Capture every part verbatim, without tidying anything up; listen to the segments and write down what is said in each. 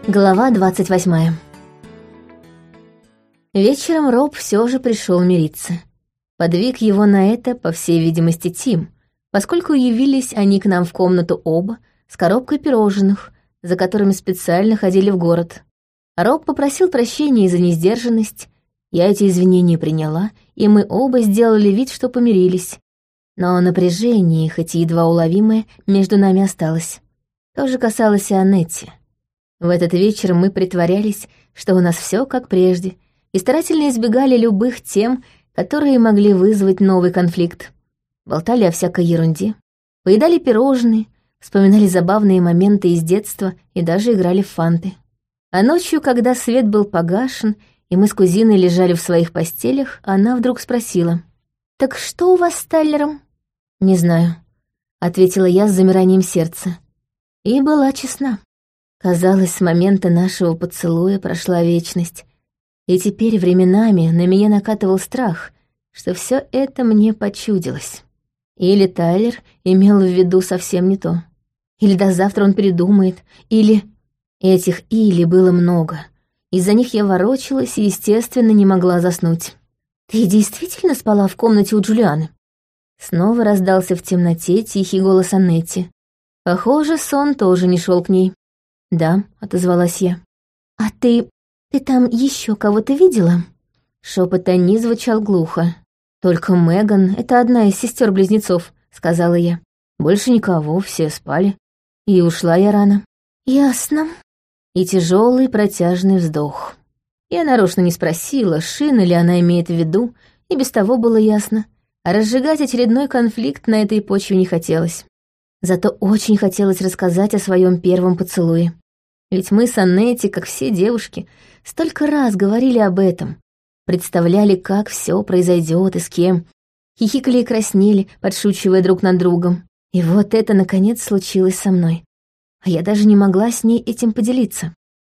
Глава двадцать восьмая. Вечером Роб все же пришел мириться. Подвиг его на это, по всей видимости, Тим, поскольку явились они к нам в комнату оба с коробкой пирожных, за которыми специально ходили в город. Роб попросил прощения за несдержанность, я эти извинения приняла, и мы оба сделали вид, что помирились. Но напряжение, хоть и едва уловимое, между нами осталось. То же касалось и Аннетти. В этот вечер мы притворялись, что у нас все как прежде, и старательно избегали любых тем, которые могли вызвать новый конфликт. Болтали о всякой ерунде, поедали пирожные, вспоминали забавные моменты из детства и даже играли в фанты. А ночью, когда свет был погашен, и мы с кузиной лежали в своих постелях, она вдруг спросила: «Так что у вас с Тайлером?» «Не знаю», — ответила я с замиранием сердца. И была честна. Казалось, с момента нашего поцелуя прошла вечность, и теперь временами на меня накатывал страх, что все это мне почудилось. Или Тайлер имел в виду совсем не то. Или до завтра он передумает, или... Этих «или» было много. Из-за них я ворочалась и, естественно, не могла заснуть. «Ты действительно спала в комнате у Джулианы?» Снова раздался в темноте тихий голос Аннетти. Похоже, сон тоже не шел к ней. «Да», — отозвалась я. «А ты... ты там еще кого-то видела?» Шепот Анни звучал глухо. «Только Меган — это одна из сестер-близнецов», — сказала я. «Больше никого, все спали. И ушла я рано». «Ясно». И тяжелый протяжный вздох. Я нарочно не спросила, Шина ли она имеет в виду, и без того было ясно. А разжигать очередной конфликт на этой почве не хотелось. Зато очень хотелось рассказать о своем первом поцелуе. Ведь мы с Аннетти, как все девушки, столько раз говорили об этом. Представляли, как все произойдет и с кем. Хихикали и краснели, подшучивая друг над другом. И вот это, наконец, случилось со мной. А я даже не могла с ней этим поделиться.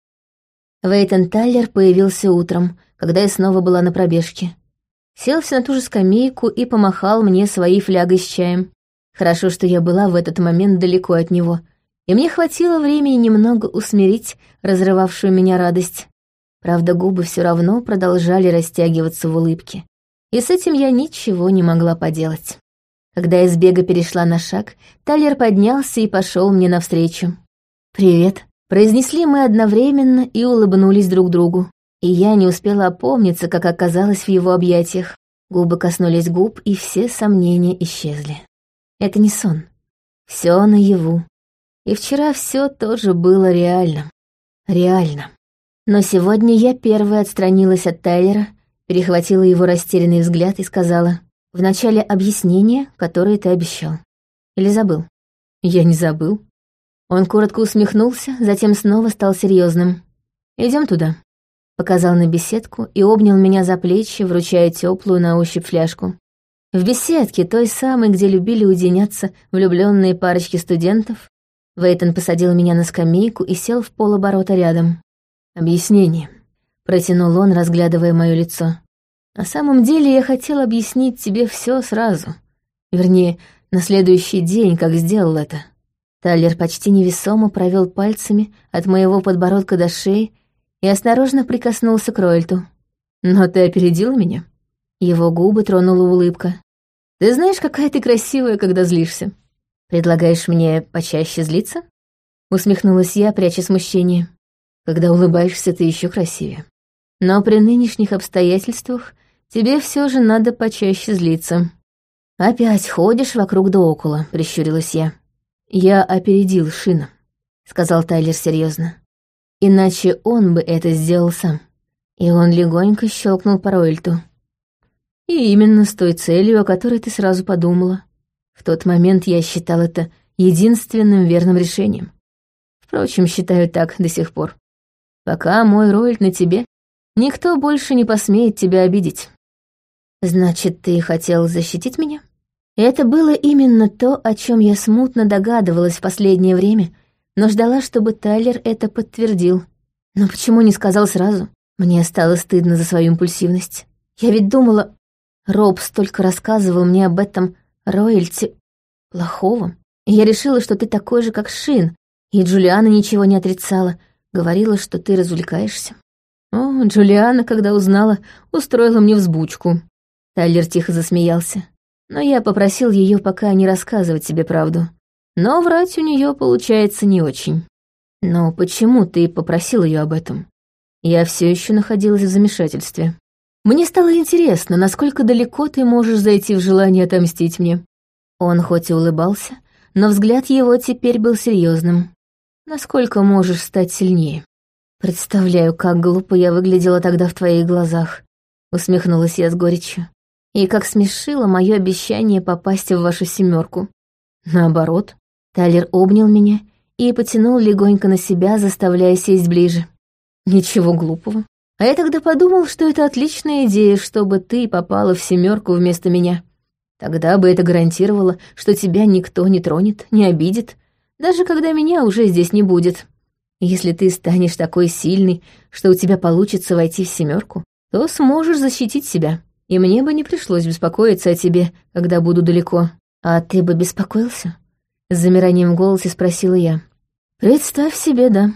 Вейтон Тайлер появился утром, когда я снова была на пробежке. Селся на ту же скамейку и помахал мне своей флягой с чаем. Хорошо, что я была в этот момент далеко от него, и мне хватило времени немного усмирить разрывавшую меня радость. Правда, губы все равно продолжали растягиваться в улыбке, и с этим я ничего не могла поделать. Когда я с бега перешла на шаг, Тайлер поднялся и пошел мне навстречу. «Привет», — произнесли мы одновременно и улыбнулись друг другу. И я не успела опомниться, как оказалась в его объятиях. Губы коснулись губ, и все сомнения исчезли. Это не сон. Все наяву. И вчера все тоже было реально. Реально. Но сегодня я первая отстранилась от Тайлера, перехватила его растерянный взгляд и сказала: «В начале объяснения, которое ты обещал. Или забыл?» «Я не забыл». Он коротко усмехнулся, затем снова стал серьезным. «Идем туда». Показал на беседку и обнял меня за плечи, вручая теплую на ощупь фляжку. В беседке, той самой, где любили уединяться влюбленные парочки студентов, Вейтон посадил меня на скамейку и сел в полоборота рядом. «Объяснение», — протянул он, разглядывая мое лицо. «На самом деле я хотел объяснить тебе все сразу. Вернее, на следующий день, как сделал это». Тайлер почти невесомо провел пальцами от моего подбородка до шеи и осторожно прикоснулся к Роэльту. «Но ты опередила меня?» Его губы тронула улыбка. «Ты знаешь, какая ты красивая, когда злишься. Предлагаешь мне почаще злиться?» Усмехнулась я, пряча смущение. «Когда улыбаешься, ты еще красивее. Но при нынешних обстоятельствах тебе все же надо почаще злиться». «Опять ходишь вокруг да около», — прищурилась я. «Я опередил Шина», — сказал Тайлер серьезно. «Иначе он бы это сделал сам». И он легонько щелкнул по Роэльту. «И именно с той целью, о которой ты сразу подумала. В тот момент я считал это единственным верным решением. Впрочем, считаю так до сих пор. Пока мой Роэльт на тебе, никто больше не посмеет тебя обидеть». «Значит, ты хотел защитить меня?» Это было именно то, о чем я смутно догадывалась в последнее время, но ждала, чтобы Тайлер это подтвердил. Но почему не сказал сразу? Мне стало стыдно за свою импульсивность. Я ведь думала... Роб столько рассказывал мне об этом Роэльте плохого. И я решила, что ты такой же, как Шин, и Джулиана ничего не отрицала. Говорила, что ты развлекаешься. О, Джулиана, когда узнала, устроила мне взбучку. Тайлер тихо засмеялся. Но я попросил ее пока не рассказывать себе правду. Но врать у нее получается не очень. Но почему ты попросил ее об этом? Я все еще находилась в замешательстве. Мне стало интересно, насколько далеко ты можешь зайти в желание отомстить мне. Он хоть и улыбался, но взгляд его теперь был серьезным. Насколько можешь стать сильнее? Представляю, как глупо я выглядела тогда в твоих глазах, усмехнулась я с горечью. И как смешило мое обещание попасть в вашу семерку. Наоборот, Тайлер обнял меня и потянул легонько на себя, заставляя сесть ближе. Ничего глупого. А я тогда подумал, что это отличная идея, чтобы ты попала в семерку вместо меня. Тогда бы это гарантировало, что тебя никто не тронет, не обидит, даже когда меня уже здесь не будет. Если ты станешь такой сильной, что у тебя получится войти в семерку, то сможешь защитить себя, и мне бы не пришлось беспокоиться о тебе, когда буду далеко. А ты бы беспокоился? С замиранием в голосе спросила я. Представь себе, да.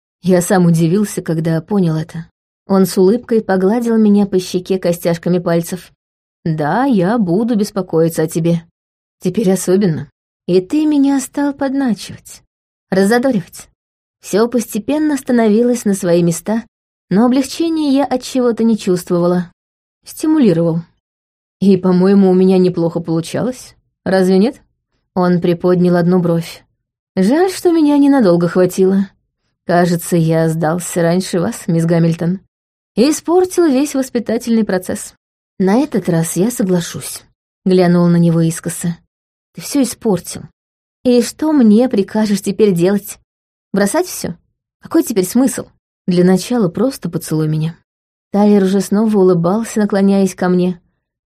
Я сам удивился, когда понял это. Он с улыбкой погладил меня по щеке костяшками пальцев. Да, я буду беспокоиться о тебе. Теперь особенно. И ты меня стал подначивать, разодоривать. Все постепенно становилось на свои места, но облегчения я от чего-то не чувствовала. Стимулировал. И, по-моему, у меня неплохо получалось. Разве нет? Он приподнял одну бровь. Жаль, что меня ненадолго хватило. Кажется, я сдался раньше вас, мисс Гамильтон, и испортил весь воспитательный процесс. На этот раз я соглашусь. Глянул на него искоса. Ты все испортил. И что мне прикажешь теперь делать? Бросать все? Какой теперь смысл? Для начала просто поцелуй меня. Тайлер уже снова улыбался, наклоняясь ко мне.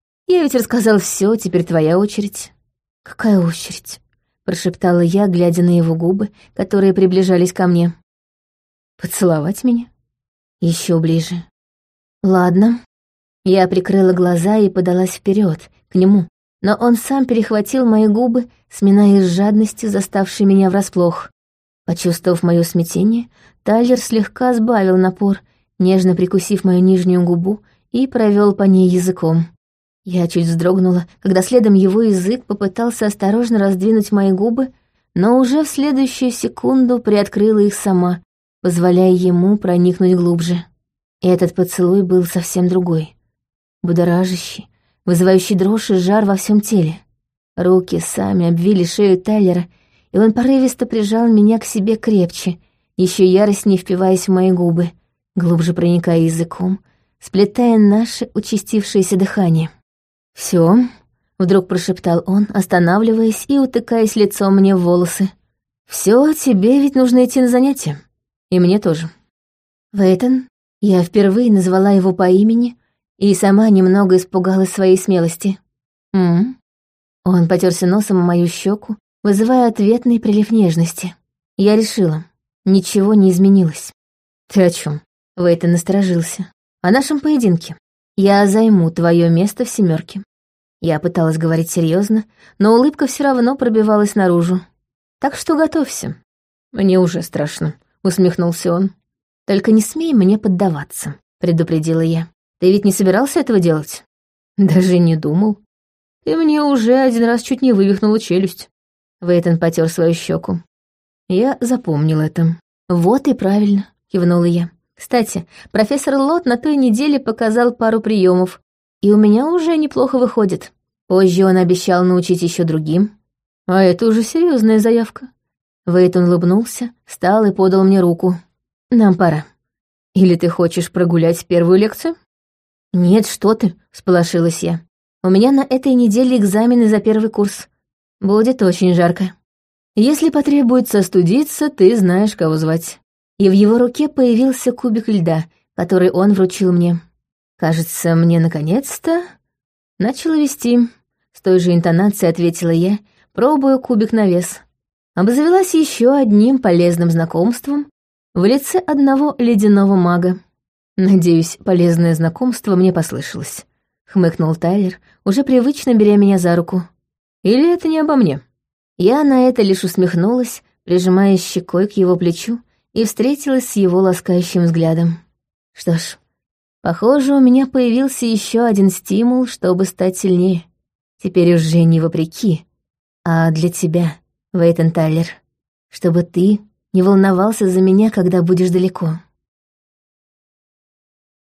Я ведь рассказал все, теперь твоя очередь. Какая очередь? Прошептала я, глядя на его губы, которые приближались ко мне. Поцеловать меня? Еще ближе. Ладно. Я прикрыла глаза и подалась вперед, к нему, но он сам перехватил мои губы, сминая с жадностью, заставшей меня врасплох. Почувствовав мое смятение, Тайлер слегка сбавил напор, нежно прикусив мою нижнюю губу и провел по ней языком. Я чуть вздрогнула, когда следом его язык попытался осторожно раздвинуть мои губы, но уже в следующую секунду приоткрыла их сама, позволяя ему проникнуть глубже. Этот поцелуй был совсем другой. Будоражащий, вызывающий дрожь и жар во всем теле. Руки сами обвили шею Тайлера, и он порывисто прижал меня к себе крепче, еще яростнее впиваясь в мои губы, глубже проникая языком, сплетая наше участившееся дыхание. «Все», — вдруг прошептал он, останавливаясь и утыкаясь лицом мне в волосы. «Все, тебе ведь нужно идти на занятия. И мне тоже». Вейтон, я впервые назвала его по имени и сама немного испугалась своей смелости. «М-м». Он потерся носом о мою щеку, вызывая ответный прилив нежности. Я решила, ничего не изменилось. «Ты о чем? Вейтон насторожился. «О нашем поединке. Я займу твое место в семерке». Я пыталась говорить серьезно, но улыбка все равно пробивалась наружу. «Так что готовься». «Мне уже страшно», — усмехнулся он. «Только не смей мне поддаваться», — предупредила я. «Ты ведь не собирался этого делать?» «Даже не думал. Ты мне уже один раз чуть не вывихнула челюсть». Вейтон потер свою щеку. Я запомнил это. «Вот и правильно», — кивнула я. «Кстати, профессор Лот на той неделе показал пару приемов, и у меня уже неплохо выходит. Позже он обещал научить еще другим. А это уже серьезная заявка». Вейтон улыбнулся, встал и подал мне руку. «Нам пора. Или ты хочешь прогулять первую лекцию?» «Нет, что ты», — всполошилась я. «У меня на этой неделе экзамены за первый курс. Будет очень жарко. Если потребуется остудиться, ты знаешь, кого звать». И в его руке появился кубик льда, который он вручил мне. «Кажется, мне наконец-то...» Начала вести. С той же интонацией ответила я, пробуя кубик на вес. Обзавелась еще одним полезным знакомством в лице одного ледяного мага. «Надеюсь, полезное знакомство мне послышалось», — хмыкнул Тайлер, уже привычно беря меня за руку. «Или это не обо мне?» Я на это лишь усмехнулась, прижимая щекой к его плечу и встретилась с его ласкающим взглядом. Что ж, похоже, у меня появился еще один стимул, чтобы стать сильнее. Теперь уже не вопреки, а для тебя, Вейтон Тайлер. Чтобы ты не волновался за меня, когда будешь далеко.